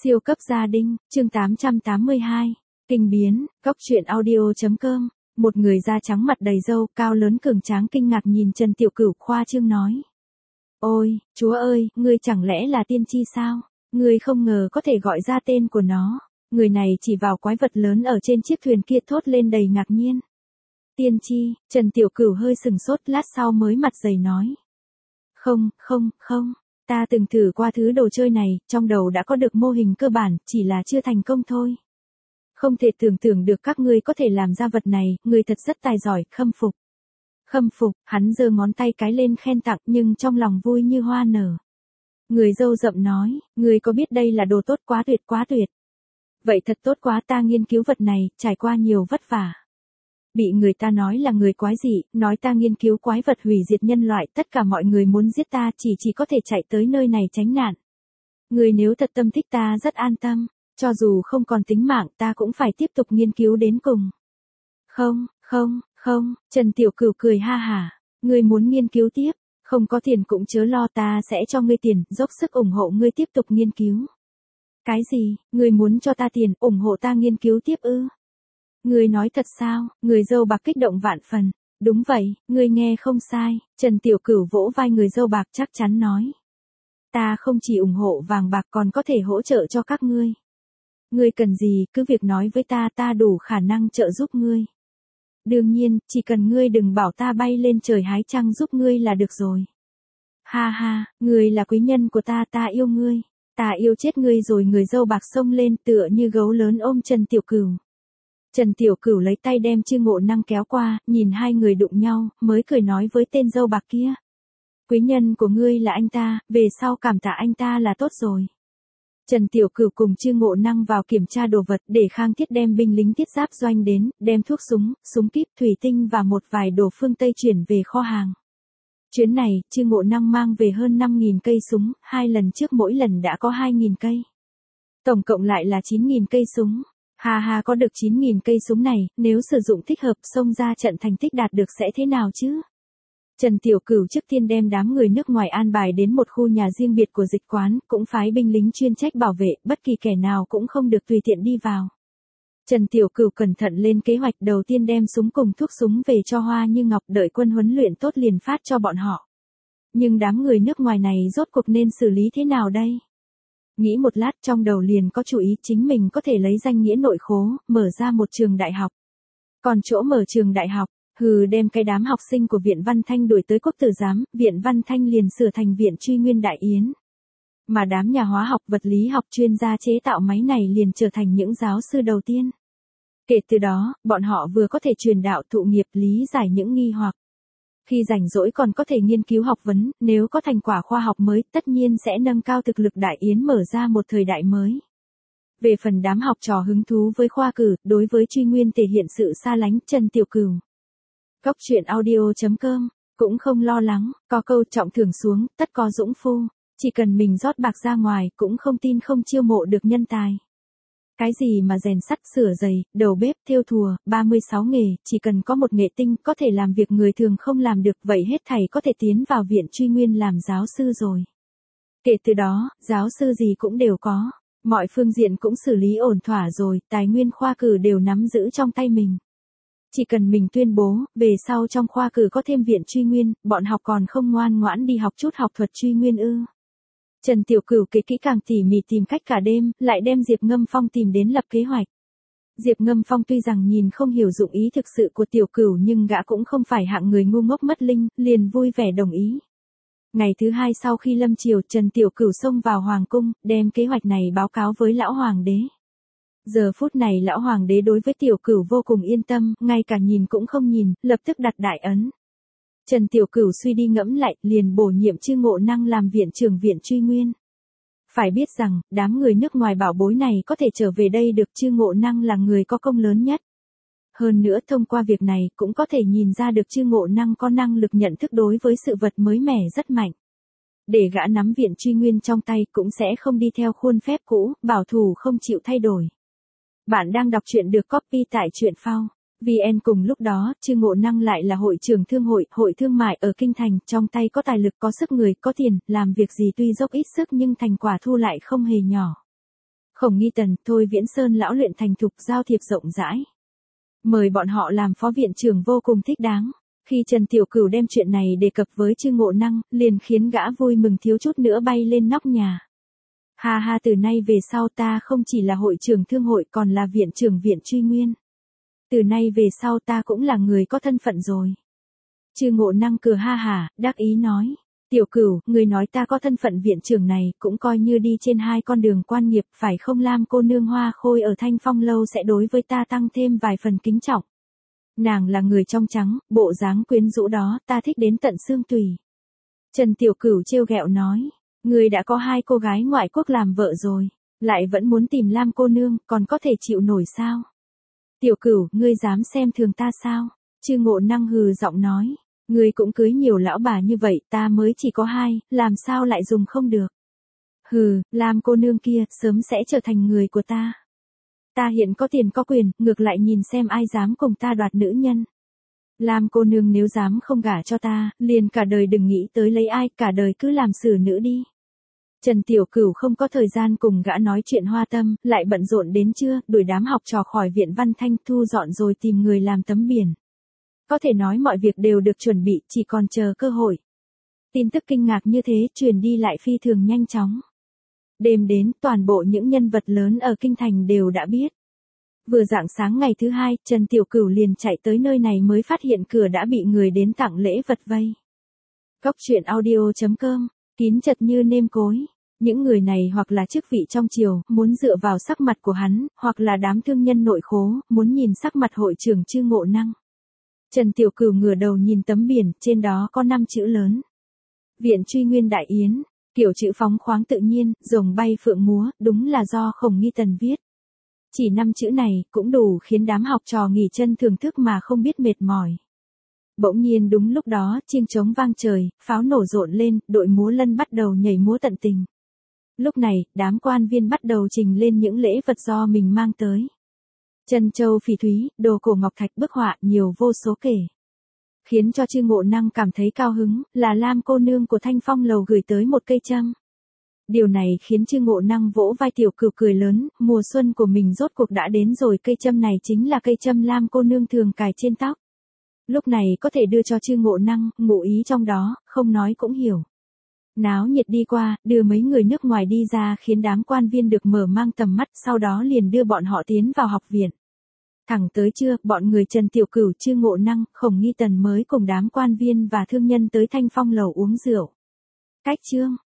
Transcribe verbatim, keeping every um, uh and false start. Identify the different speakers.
Speaker 1: Siêu cấp gia đình, chương tám trăm tám mươi hai. Kinh biến, góc truyện audio chấm com. Một người da trắng mặt đầy râu, cao lớn cường tráng kinh ngạc nhìn Trần Tiểu Cửu khoa trương nói. Ôi, chúa ơi, ngươi chẳng lẽ là tiên tri sao? Ngươi không ngờ có thể gọi ra tên của nó. Người này chỉ vào quái vật lớn ở trên chiếc thuyền kia thốt lên đầy ngạc nhiên. Tiên tri, Trần Tiểu Cửu hơi sừng sốt lát sau mới mặt dày nói. Không, không, không. Ta từng thử qua thứ đồ chơi này, trong đầu đã có được mô hình cơ bản, chỉ là chưa thành công thôi. Không thể tưởng tượng được các ngươi có thể làm ra vật này, ngươi thật rất tài giỏi, khâm phục. Khâm phục, hắn giơ ngón tay cái lên khen tặng nhưng trong lòng vui như hoa nở. Người râu rậm nói, ngươi có biết đây là đồ tốt quá tuyệt quá tuyệt. Vậy thật tốt quá, ta nghiên cứu vật này, trải qua nhiều vất vả. Bị người ta nói là người quái dị, nói ta nghiên cứu quái vật hủy diệt nhân loại, tất cả mọi người muốn giết ta, chỉ chỉ có thể chạy tới nơi này tránh nạn. Người nếu thật tâm thích ta rất an tâm, cho dù không còn tính mạng ta cũng phải tiếp tục nghiên cứu đến cùng. Không, không, không, Trần Tiểu Cửu cười ha hả, ngươi muốn nghiên cứu tiếp, không có tiền cũng chớ lo, ta sẽ cho ngươi tiền, dốc sức ủng hộ ngươi tiếp tục nghiên cứu. Cái gì, ngươi muốn cho ta tiền, ủng hộ ta nghiên cứu tiếp ư? Ngươi nói thật sao? Người dâu bạc kích động vạn phần. Đúng vậy, ngươi nghe không sai, Trần Tiểu Cửu vỗ vai người dâu bạc chắc chắn nói. Ta không chỉ ủng hộ vàng bạc còn có thể hỗ trợ cho các ngươi. Ngươi cần gì, cứ việc nói với ta, ta đủ khả năng trợ giúp ngươi. Đương nhiên, chỉ cần ngươi đừng bảo ta bay lên trời hái trăng giúp ngươi là được rồi. Ha ha, ngươi là quý nhân của ta, ta yêu ngươi. Ta yêu chết ngươi rồi. Người dâu bạc xông lên tựa như gấu lớn ôm Trần Tiểu Cửu. Trần Tiểu Cửu lấy tay đem Chư Ngộ Năng kéo qua, nhìn hai người đụng nhau, mới cười nói với tên dâu bạc kia. Quý nhân của ngươi là anh ta, về sau cảm tạ anh ta là tốt rồi. Trần Tiểu Cửu cùng Chư Ngộ Năng vào kiểm tra đồ vật, để Khang Thiết đem binh lính thiết giáp doanh đến, đem thuốc súng, súng kíp, thủy tinh và một vài đồ phương Tây chuyển về kho hàng. Chuyến này, Chư Ngộ Năng mang về hơn năm nghìn cây súng, hai lần trước mỗi lần đã có hai nghìn cây. Tổng cộng lại là chín nghìn cây súng. Hà hà, có được chín nghìn cây súng này, nếu sử dụng thích hợp xông ra trận thành tích đạt được sẽ thế nào chứ? Trần Tiểu Cửu trước tiên đem đám người nước ngoài an bài đến một khu nhà riêng biệt của dịch quán, cũng phái binh lính chuyên trách bảo vệ, bất kỳ kẻ nào cũng không được tùy tiện đi vào. Trần Tiểu Cửu cẩn thận lên kế hoạch, đầu tiên đem súng cùng thuốc súng về cho Hoa Như Ngọc, đợi quân huấn luyện tốt liền phát cho bọn họ. Nhưng đám người nước ngoài này rốt cuộc nên xử lý thế nào đây? Nghĩ một lát trong đầu liền có chủ ý, chính mình có thể lấy danh nghĩa nội khố, mở ra một trường đại học. Còn chỗ mở trường đại học, hừ đem cái đám học sinh của Viện Văn Thanh đuổi tới Quốc Tử Giám, Viện Văn Thanh liền sửa thành Viện Truy Nguyên Đại Yến. Mà đám nhà hóa học, vật lý học chuyên gia chế tạo máy này liền trở thành những giáo sư đầu tiên. Kể từ đó, bọn họ vừa có thể truyền đạo thụ nghiệp, lý giải những nghi hoặc. Khi rảnh rỗi còn có thể nghiên cứu học vấn, nếu có thành quả khoa học mới, tất nhiên sẽ nâng cao thực lực Đại Yến, mở ra một thời đại mới. Về phần đám học trò hứng thú với khoa cử, đối với Truy Nguyên thể hiện sự xa lánh, Trần Tiểu Cửu. Góc truyện audio chấm com, cũng không lo lắng, có câu trọng thưởng xuống, tất có dũng phu, chỉ cần mình rót bạc ra ngoài, cũng không tin không chiêu mộ được nhân tài. Cái gì mà rèn sắt, sửa giày, đầu bếp, thêu thùa, ba mươi sáu nghề, chỉ cần có một nghệ tinh có thể làm việc người thường không làm được, vậy hết thảy có thể tiến vào Viện Truy Nguyên làm giáo sư rồi. Kể từ đó, giáo sư gì cũng đều có, mọi phương diện cũng xử lý ổn thỏa rồi, tài nguyên khoa cử đều nắm giữ trong tay mình. Chỉ cần mình tuyên bố, về sau trong khoa cử có thêm Viện Truy Nguyên, bọn học còn không ngoan ngoãn đi học chút học thuật Truy Nguyên ư? Trần Tiểu Cửu kỹ kỹ càng tỉ mỉ tìm cách cả đêm, lại đem Diệp Ngâm Phong tìm đến lập kế hoạch. Diệp Ngâm Phong tuy rằng nhìn không hiểu dụng ý thực sự của Tiểu Cửu nhưng gã cũng không phải hạng người ngu ngốc mất linh, liền vui vẻ đồng ý. Ngày thứ hai sau khi lâm chiều, Trần Tiểu Cửu xông vào Hoàng cung, đem kế hoạch này báo cáo với lão Hoàng đế. Giờ phút này lão Hoàng đế đối với Tiểu Cửu vô cùng yên tâm, ngay cả nhìn cũng không nhìn, lập tức đặt đại ấn. Trần Tiểu Cửu suy đi ngẫm lại, liền bổ nhiệm Chư Ngộ Năng làm viện trưởng Viện Truy Nguyên. Phải biết rằng, đám người nước ngoài bảo bối này có thể trở về đây được, Chư Ngộ Năng là người có công lớn nhất. Hơn nữa thông qua việc này cũng có thể nhìn ra được Chư Ngộ Năng có năng lực nhận thức đối với sự vật mới mẻ rất mạnh. Để gã nắm Viện Truy Nguyên trong tay cũng sẽ không đi theo khuôn phép cũ, bảo thủ không chịu thay đổi. Bạn đang đọc truyện được copy tại truyện phao. vê en. Cùng lúc đó, Chư Ngộ Năng lại là hội trưởng thương hội, hội thương mại ở Kinh Thành, trong tay có tài lực, có sức người, có tiền, làm việc gì tuy dốc ít sức nhưng thành quả thu lại không hề nhỏ. Khổng Nghi Tần, Thôi Viễn Sơn lão luyện thành thục, giao thiệp rộng rãi. Mời bọn họ làm phó viện trưởng vô cùng thích đáng. Khi Trần Tiểu Cửu đem chuyện này đề cập với Trương Ngộ Năng, liền khiến gã vui mừng thiếu chút nữa bay lên nóc nhà. Ha ha, từ nay về sau ta không chỉ là hội trưởng thương hội còn là viện trưởng viện truy nguyên. Từ nay về sau ta cũng là người có thân phận rồi. Trương Ngộ Năng cười ha hả, đắc ý nói. Tiểu Cửu, người nói ta có thân phận viện trưởng này cũng coi như đi trên hai con đường quan nghiệp, phải không? Lam cô nương Hoa Khôi ở Thanh Phong lâu sẽ đối với ta tăng thêm vài phần kính trọng. Nàng là người trong trắng, bộ dáng quyến rũ đó, ta thích đến tận xương tùy. Trần Tiểu Cửu trêu ghẹo nói, người đã có hai cô gái ngoại quốc làm vợ rồi, lại vẫn muốn tìm Lam cô nương, còn có thể chịu nổi sao? Tiểu Cửu, ngươi dám xem thường ta sao? Trương Ngộ Năng hừ giọng nói, ngươi cũng cưới nhiều lão bà như vậy, ta mới chỉ có hai, làm sao lại dùng không được? Hừ, Lam cô nương kia, sớm sẽ trở thành người của ta. Ta hiện có tiền có quyền, ngược lại nhìn xem ai dám cùng ta đoạt nữ nhân. Lam cô nương nếu dám không gả cho ta, liền cả đời đừng nghĩ tới lấy ai, cả đời cứ làm xử nữ đi. Trần Tiểu Cửu không có thời gian cùng gã nói chuyện hoa tâm, lại bận rộn đến trưa, đuổi đám học trò khỏi viện Văn Thanh, thu dọn rồi tìm người làm tấm biển. Có thể nói mọi việc đều được chuẩn bị, chỉ còn chờ cơ hội. Tin tức kinh ngạc như thế truyền đi lại phi thường nhanh chóng. Đêm đến, toàn bộ những nhân vật lớn ở Kinh Thành đều đã biết. Vừa rạng sáng ngày thứ hai, Trần Tiểu Cửu liền chạy tới nơi này mới phát hiện cửa đã bị người đến tặng lễ vật vây. Góc truyện audio chấm com, kín chật như nêm cối. Những người này hoặc là chức vị trong triều, muốn dựa vào sắc mặt của hắn, hoặc là đám thương nhân nội khố, muốn nhìn sắc mặt hội trưởng Trương Ngộ Năng. Trần Tiểu Cửu ngửa đầu nhìn tấm biển, trên đó có năm chữ lớn. Viện Truy Nguyên Đại Yến, kiểu chữ phóng khoáng tự nhiên, rồng bay phượng múa, đúng là do Khổng Nghi Tần viết. Chỉ năm chữ này, cũng đủ khiến đám học trò nghỉ chân thưởng thức mà không biết mệt mỏi. Bỗng nhiên đúng lúc đó, chiêng trống vang trời, pháo nổ rộn lên, đội múa lân bắt đầu nhảy múa tận tình. Lúc này, đám quan viên bắt đầu trình lên những lễ vật do mình mang tới. Trân châu phỉ thúy, đồ cổ ngọc thạch, bức họa, nhiều vô số kể. Khiến cho Trương Ngộ Năng cảm thấy cao hứng, là Lam cô nương của Thanh Phong lầu gửi tới một cây châm. Điều này khiến Trương Ngộ Năng vỗ vai Tiểu Cửu cười lớn, mùa xuân của mình rốt cuộc đã đến rồi, cây châm này chính là cây châm Lam cô nương thường cài trên tóc. Lúc này có thể đưa cho Trương Ngộ Năng, ngụ ý trong đó, không nói cũng hiểu. Náo nhiệt đi qua, đưa mấy người nước ngoài đi ra khiến đám quan viên được mở mang tầm mắt, sau đó liền đưa bọn họ tiến vào học viện. Thẳng tới trưa, bọn người Trần Tiểu Cửu, Trương Ngộ Năng, Khổng Nghi Tần mới cùng đám quan viên và thương nhân tới Thanh Phong lầu uống rượu. Cách chương